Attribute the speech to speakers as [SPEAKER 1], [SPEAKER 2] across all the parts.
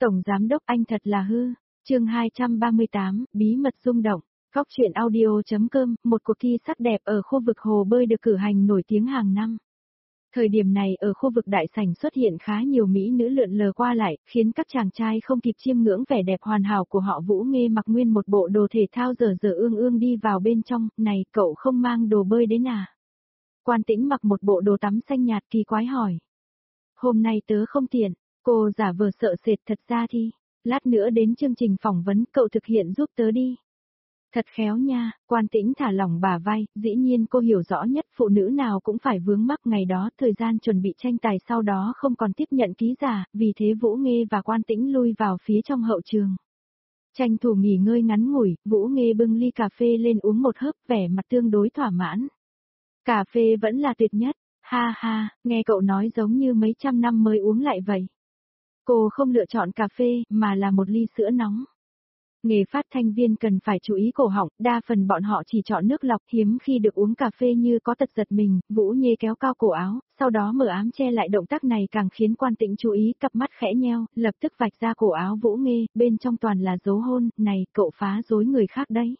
[SPEAKER 1] Tổng Giám đốc anh thật là hư. Chương 238, bí mật rung động. Góc truyện audio.com, một cuộc thi sắc đẹp ở khu vực hồ bơi được cử hành nổi tiếng hàng năm. Thời điểm này ở khu vực đại sảnh xuất hiện khá nhiều mỹ nữ lượn lờ qua lại, khiến các chàng trai không kịp chiêm ngưỡng vẻ đẹp hoàn hảo của họ. Vũ Nghê mặc nguyên một bộ đồ thể thao dở dở ương ương đi vào bên trong, này cậu không mang đồ bơi đến à? Quan Tĩnh mặc một bộ đồ tắm xanh nhạt kỳ quái hỏi. Hôm nay tớ không tiện, cô giả vờ sợ sệt thật ra thì, lát nữa đến chương trình phỏng vấn cậu thực hiện giúp tớ đi. Thật khéo nha, Quan Tĩnh thả lỏng bả vai, dĩ nhiên cô hiểu rõ nhất phụ nữ nào cũng phải vướng mắc ngày đó thời gian chuẩn bị tranh tài sau đó không còn tiếp nhận ký giả, vì thế Vũ Nghê và Quan Tĩnh lui vào phía trong hậu trường. Tranh thủ nghỉ ngơi ngắn ngủi, Vũ Nghê bưng ly cà phê lên uống một hớp vẻ mặt tương đối thỏa mãn. Cà phê vẫn là tuyệt nhất, ha ha, nghe cậu nói giống như mấy trăm năm mới uống lại vậy. Cô không lựa chọn cà phê mà là một ly sữa nóng. Nghề phát thanh viên cần phải chú ý cổ họng, đa phần bọn họ chỉ chọn nước lọc, hiếm khi được uống cà phê như có tật giật mình. Vũ Nghê kéo cao cổ áo, sau đó mở ám che lại, động tác này càng khiến Quan Tĩnh chú ý, cặp mắt khẽ nheo, lập tức vạch ra cổ áo Vũ Nghê, bên trong toàn là dấu hôn. Này, cậu phá rối người khác đấy.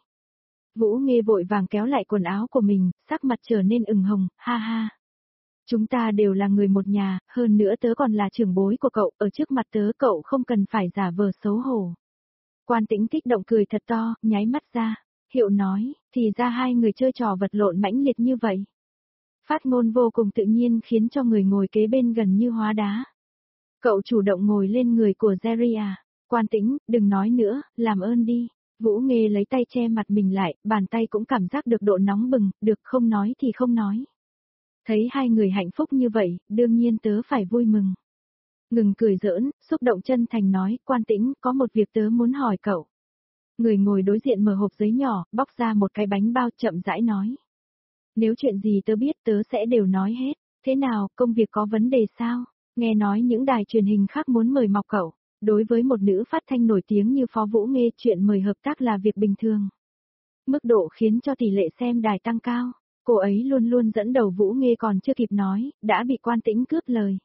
[SPEAKER 1] Vũ Nghê vội vàng kéo lại quần áo của mình, sắc mặt trở nên ửng hồng, ha ha. Chúng ta đều là người một nhà, hơn nữa tớ còn là trưởng bối của cậu, ở trước mặt tớ cậu không cần phải giả vờ xấu hổ. Quan Tĩnh kích động cười thật to, nháy mắt ra, Hiệu nói, thì ra hai người chơi trò vật lộn mãnh liệt như vậy. Phát ngôn vô cùng tự nhiên khiến cho người ngồi kế bên gần như hóa đá. Cậu chủ động ngồi lên người của Jerry à? Quan Tĩnh, đừng nói nữa, làm ơn đi. Vũ Nghê lấy tay che mặt mình lại, bàn tay cũng cảm giác được độ nóng bừng, được không nói thì không nói. Thấy hai người hạnh phúc như vậy, đương nhiên tớ phải vui mừng. Ngừng cười giỡn, xúc động chân thành nói, Quan Tĩnh, có một việc tớ muốn hỏi cậu. Người ngồi đối diện mở hộp giấy nhỏ, bóc ra một cái bánh bao, chậm rãi nói. Nếu chuyện gì tớ biết tớ sẽ đều nói hết, thế nào, công việc có vấn đề sao? Nghe nói những đài truyền hình khác muốn mời mọc cậu. Đối với một nữ phát thanh nổi tiếng như Phó Vũ Nghê, chuyện mời hợp tác là việc bình thường. Mức độ khiến cho tỷ lệ xem đài tăng cao, cô ấy luôn luôn dẫn đầu. Vũ Nghê còn chưa kịp nói, đã bị Quan Tĩnh cướp lời.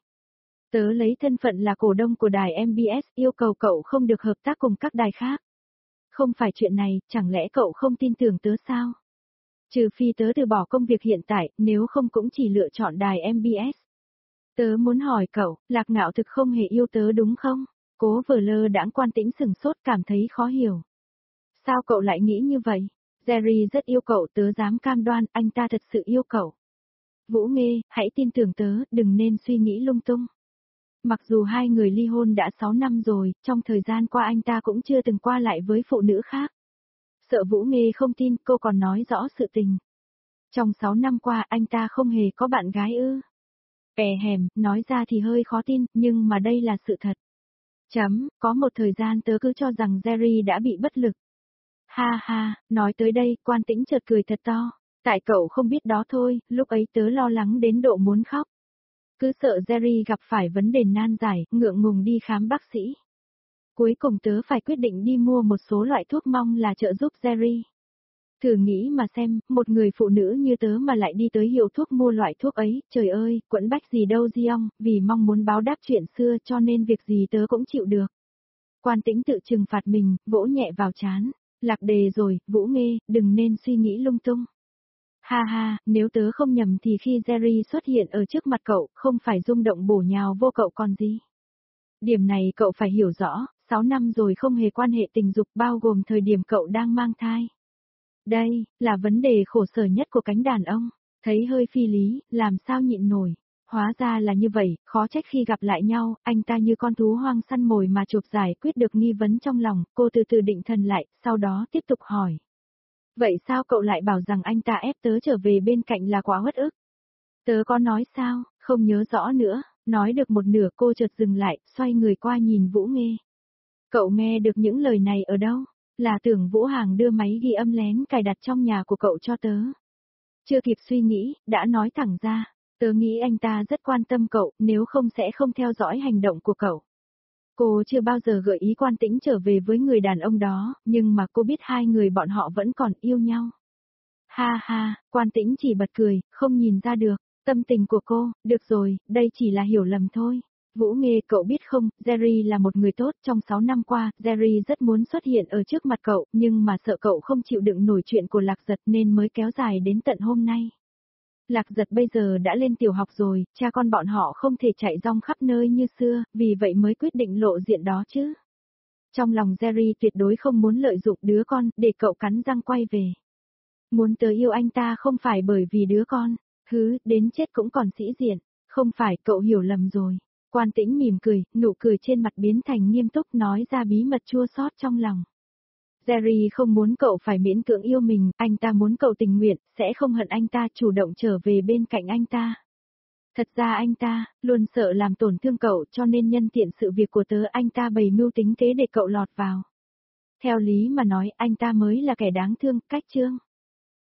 [SPEAKER 1] Tớ lấy thân phận là cổ đông của đài MBS, yêu cầu cậu không được hợp tác cùng các đài khác. Không phải chuyện này, chẳng lẽ cậu không tin tưởng tớ sao? Trừ phi tớ từ bỏ công việc hiện tại, nếu không cũng chỉ lựa chọn đài MBS. Tớ muốn hỏi cậu, Lạc Ngạo thực không hề yêu tớ đúng không? Cố vờ lơ đãng. Quan Tĩnh sừng sốt, cảm thấy khó hiểu. Sao cậu lại nghĩ như vậy? Jerry rất yêu cậu, tớ dám cam đoan, anh ta thật sự yêu cậu. Vũ Nghê, hãy tin tưởng tớ, đừng nên suy nghĩ lung tung. Mặc dù hai người ly hôn đã 6 năm rồi, trong thời gian qua anh ta cũng chưa từng qua lại với phụ nữ khác. Sợ Vũ Nghê không tin, cô còn nói rõ sự tình. Trong 6 năm qua anh ta không hề có bạn gái ư? Hèm, nói ra thì hơi khó tin, nhưng mà đây là sự thật. Có một thời gian tớ cứ cho rằng Jerry đã bị bất lực. Ha ha, nói tới đây, Quan Tĩnh chợt cười thật to. Tại cậu không biết đó thôi, lúc ấy tớ lo lắng đến độ muốn khóc. Cứ sợ Jerry gặp phải vấn đề nan giải, ngượng ngùng đi khám bác sĩ. Cuối cùng tớ phải quyết định đi mua một số loại thuốc, mong là trợ giúp Jerry. Thử nghĩ mà xem, một người phụ nữ như tớ mà lại đi tới hiệu thuốc mua loại thuốc ấy, trời ơi, quẫn bách gì đâu Giong, vì mong muốn báo đáp chuyện xưa cho nên việc gì tớ cũng chịu được. Quan Tĩnh tự trừng phạt mình, vỗ nhẹ vào trán. Lạc đề rồi, Vũ Nghê, đừng nên suy nghĩ lung tung. Ha ha, nếu tớ không nhầm thì khi Jerry xuất hiện ở trước mặt cậu, không phải rung động bổ nhào vô cậu còn gì. Điểm này cậu phải hiểu rõ, 6 năm rồi không hề quan hệ tình dục, bao gồm thời điểm cậu đang mang thai. Đây, là vấn đề khổ sở nhất của cánh đàn ông, thấy hơi phi lý, làm sao nhịn nổi. Hóa ra là như vậy, khó trách khi gặp lại nhau, anh ta như con thú hoang săn mồi mà chộp giải quyết được nghi vấn trong lòng. Cô từ từ định thần lại, sau đó tiếp tục hỏi. Vậy sao cậu lại bảo rằng anh ta ép tớ trở về bên cạnh là quá uất ức? Tớ có nói sao, không nhớ rõ nữa. Nói được một nửa cô chợt dừng lại, xoay người qua nhìn Vũ Nghê. Cậu nghe được những lời này ở đâu? Là tưởng Vũ Hàng đưa máy ghi âm lén cài đặt trong nhà của cậu cho tớ. Chưa kịp suy nghĩ, đã nói thẳng ra. Tớ nghĩ anh ta rất quan tâm cậu, nếu không sẽ không theo dõi hành động của cậu. Cô chưa bao giờ gợi ý Quan Tĩnh trở về với người đàn ông đó, nhưng mà cô biết hai người bọn họ vẫn còn yêu nhau. Ha ha, Quan Tĩnh chỉ bật cười, không nhìn ra được, tâm tình của cô, được rồi, đây chỉ là hiểu lầm thôi. Vũ Nghê, cậu biết không, Jerry là một người tốt, trong 6 năm qua, Jerry rất muốn xuất hiện ở trước mặt cậu, nhưng mà sợ cậu không chịu đựng nổi chuyện của Lạc Giật nên mới kéo dài đến tận hôm nay. Lạc Giật bây giờ đã lên tiểu học rồi, cha con bọn họ không thể chạy rong khắp nơi như xưa, vì vậy mới quyết định lộ diện đó chứ. Trong lòng Jerry tuyệt đối không muốn lợi dụng đứa con, để cậu cắn răng quay về. Muốn tới yêu anh ta không phải bởi vì đứa con, đến chết cũng còn sĩ diện, không phải, cậu hiểu lầm rồi. Quan Tĩnh mỉm cười, nụ cười trên mặt biến thành nghiêm túc nói ra bí mật chua xót trong lòng. Jerry không muốn cậu phải miễn cưỡng yêu mình, anh ta muốn cậu tình nguyện, sẽ không hận anh ta, chủ động trở về bên cạnh anh ta. Thật ra anh ta, luôn sợ làm tổn thương cậu cho nên nhân tiện sự việc của tớ anh ta bày mưu tính kế để cậu lọt vào. Theo lý mà nói anh ta mới là kẻ đáng thương, cách chương.